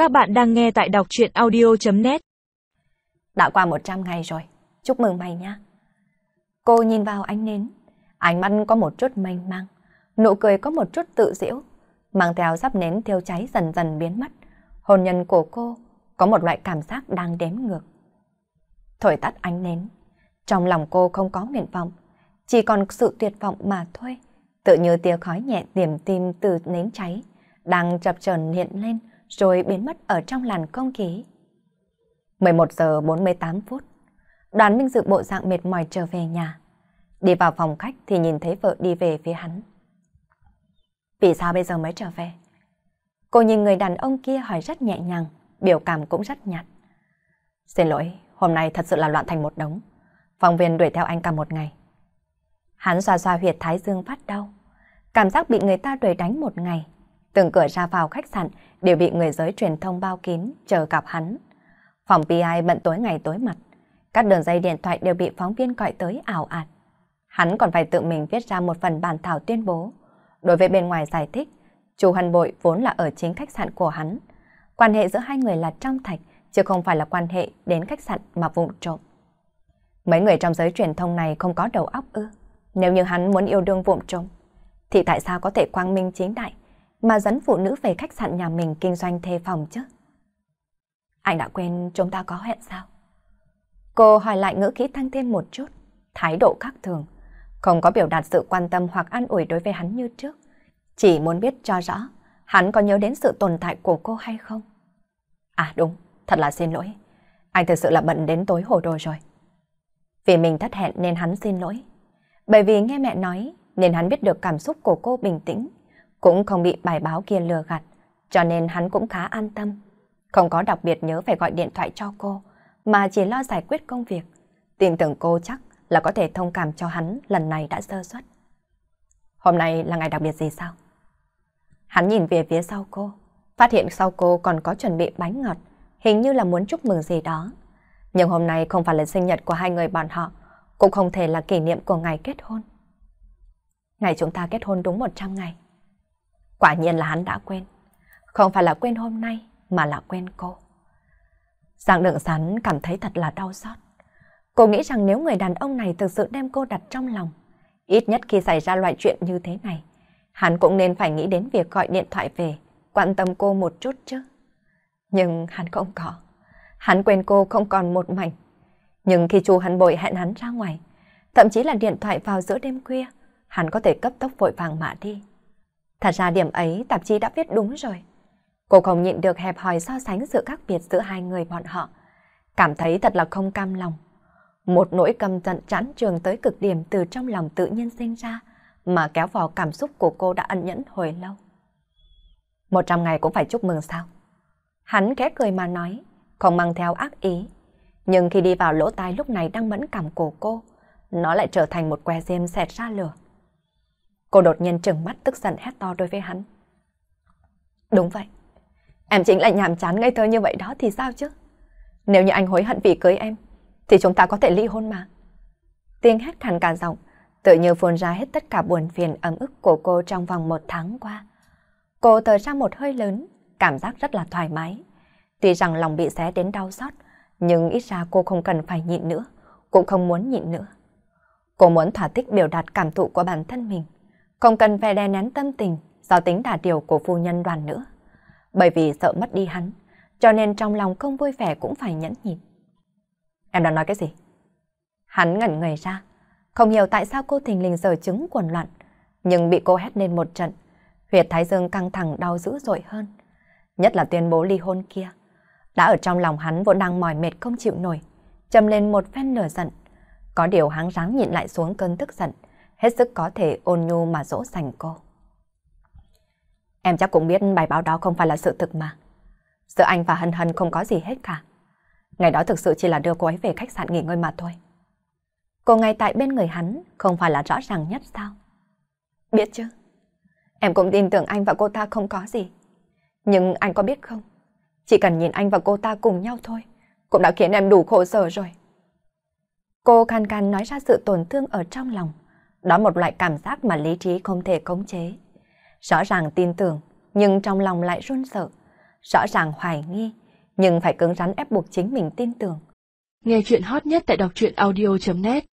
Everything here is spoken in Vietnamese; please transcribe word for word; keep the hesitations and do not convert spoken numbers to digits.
Các bạn đang nghe tại đọc truyện audio chấm net. Đã qua một trăm ngày rồi, chúc mừng mày nha. Cô nhìn vào ánh nến, ánh mắt có một chút mênh mang, nụ cười có một chút tự giễu, mang theo sắp nến thiêu cháy dần dần biến mất. Hôn nhân của cô có một loại cảm giác đang đếm ngược. Thổi tắt ánh nến, trong lòng cô không có nguyện vọng, chỉ còn sự tuyệt vọng mà thôi. Tự như tia khói nhẹ tiềm tim từ nến cháy, đang chập chờn hiện lên rồi biến mất ở trong làn không khí. mười một giờ bốn mươi tám phút, Đoàn Minh Dự bộ dạng mệt mỏi trở về nhà. Đi vào phòng khách thì nhìn thấy vợ đi về phía hắn. Vì sao bây giờ mới trở về? Cô nhìn người đàn ông kia hỏi rất nhẹ nhàng, biểu cảm cũng rất nhạt. Xin lỗi, hôm nay thật sự là loạn thành một đống. Phóng viên đuổi theo anh cả một ngày. Hắn xoa xoa huyệt thái dương phát đau. Cảm giác bị người ta đuổi đánh một ngày. Từng cửa ra vào khách sạn đều bị người giới truyền thông bao kín chờ gặp hắn. Phòng pê i bận tối ngày tối mặt. Các đường dây điện thoại đều bị phóng viên gọi tới ảo ạt. Hắn còn phải tự mình viết ra một phần bản thảo tuyên bố. Đối với bên ngoài giải thích, Chu Hân Bội vốn là ở chính khách sạn của hắn. Quan hệ giữa hai người là trong thạch, chứ không phải là quan hệ đến khách sạn mà vụng trộm. Mấy người trong giới truyền thông này không có đầu óc ư? Nếu như hắn muốn yêu đương vụng trộm, thì tại sao có thể quang minh chính đại mà dẫn phụ nữ về khách sạn nhà mình kinh doanh thuê phòng chứ? Anh đã quên chúng ta có hẹn sao? Cô hỏi lại ngữ khí tăng thêm một chút, thái độ khác thường, không có biểu đạt sự quan tâm hoặc an ủi đối với hắn như trước. Chỉ muốn biết cho rõ, hắn có nhớ đến sự tồn tại của cô hay không? À đúng, thật là xin lỗi. Anh thực sự là bận đến tối hồ đồ rồi. Vì mình thất hẹn nên hắn xin lỗi. Bởi vì nghe mẹ nói nên hắn biết được cảm xúc của cô bình tĩnh, cũng không bị bài báo kia lừa gạt, cho nên hắn cũng khá an tâm. Không có đặc biệt nhớ phải gọi điện thoại cho cô, mà chỉ lo giải quyết công việc. Tin tưởng cô chắc là có thể thông cảm cho hắn lần này đã sơ suất. Hôm nay là ngày đặc biệt gì sao? Hắn nhìn về phía sau cô, phát hiện sau cô còn có chuẩn bị bánh ngọt, hình như là muốn chúc mừng gì đó. Nhưng hôm nay không phải là sinh nhật của hai người bọn họ, cũng không thể là kỷ niệm của ngày kết hôn. Ngày chúng ta kết hôn đúng một trăm ngày. Quả nhiên là hắn đã quên. Không phải là quên hôm nay, mà là quên cô. Giang Đượng Sán cảm thấy thật là đau xót. Cô nghĩ rằng nếu người đàn ông này thực sự đem cô đặt trong lòng, ít nhất khi xảy ra loại chuyện như thế này, hắn cũng nên phải nghĩ đến việc gọi điện thoại về, quan tâm cô một chút chứ. Nhưng hắn không có. Hắn quên cô không còn một mảnh. Nhưng khi Chu Hân Bội hẹn hắn ra ngoài, thậm chí là điện thoại vào giữa đêm khuya, hắn có thể cấp tốc vội vàng mà đi. Thật ra điểm ấy tạp chí đã viết đúng rồi. Cô không nhịn được hẹp hòi so sánh sự khác biệt giữa hai người bọn họ. Cảm thấy thật là không cam lòng. Một nỗi căm giận chán trường tới cực điểm từ trong lòng tự nhiên sinh ra, mà kéo vào cảm xúc của cô đã ẩn nhẫn hồi lâu. Một trăm ngày cũng phải chúc mừng sao? Hắn khẽ cười mà nói, không mang theo ác ý. Nhưng khi đi vào lỗ tai lúc này đang mẫn cảm của cô, nó lại trở thành một que diêm xẹt ra lửa. Cô đột nhiên trừng mắt tức giận hét to đối với hắn. Đúng vậy, em chính là nhàm chán ngây thơ như vậy đó thì sao chứ? Nếu như anh hối hận vì cưới em, thì chúng ta có thể ly hôn mà. Tiếng hét khàn cả giọng, tự như phun ra hết tất cả buồn phiền ấm ức của cô trong vòng một tháng qua. Cô thở ra một hơi lớn, cảm giác rất là thoải mái. Tuy rằng lòng bị xé đến đau xót, nhưng ít ra cô không cần phải nhịn nữa, cũng không muốn nhịn nữa. Cô muốn thỏa thích biểu đạt cảm thụ của bản thân mình, không cần phải đè nén tâm tình do tính đà điều của phu nhân Đoàn nữa. Bởi vì sợ mất đi hắn, cho nên trong lòng không vui vẻ cũng phải nhẫn nhịn. Em đang nói cái gì? Hắn ngẩn người ra, không hiểu tại sao cô thình lình giở trứng cuồng loạn, nhưng bị cô hét lên một trận, huyệt thái dương căng thẳng đau dữ dội hơn. Nhất là tuyên bố ly hôn kia, đã ở trong lòng hắn vốn đang mỏi mệt không chịu nổi, trầm lên một phen lửa giận. Có điều hắn ráng nhịn lại xuống cơn tức giận, hết sức có thể ôn nhu mà dỗ dành cô. Em chắc cũng biết bài báo đó không phải là sự thực mà. Giữa anh và Hân Hân không có gì hết cả. Ngày đó thực sự chỉ là đưa cô ấy về khách sạn nghỉ ngơi mà thôi. Cô ngay tại bên người hắn không phải là rõ ràng nhất sao? Biết chứ. Em cũng tin tưởng anh và cô ta không có gì. Nhưng anh có biết không? Chỉ cần nhìn anh và cô ta cùng nhau thôi, cũng đã khiến em đủ khổ sở rồi. Cô khan khan nói ra sự tổn thương ở trong lòng. Đó một loại cảm giác mà lý trí không thể khống chế. Rõ ràng tin tưởng, nhưng trong lòng lại run sợ. rõ ràng hoài nghi, nhưng phải cứng rắn ép buộc chính mình tin tưởng. Nghe chuyện hot nhất tại đọc truyện audio chấm net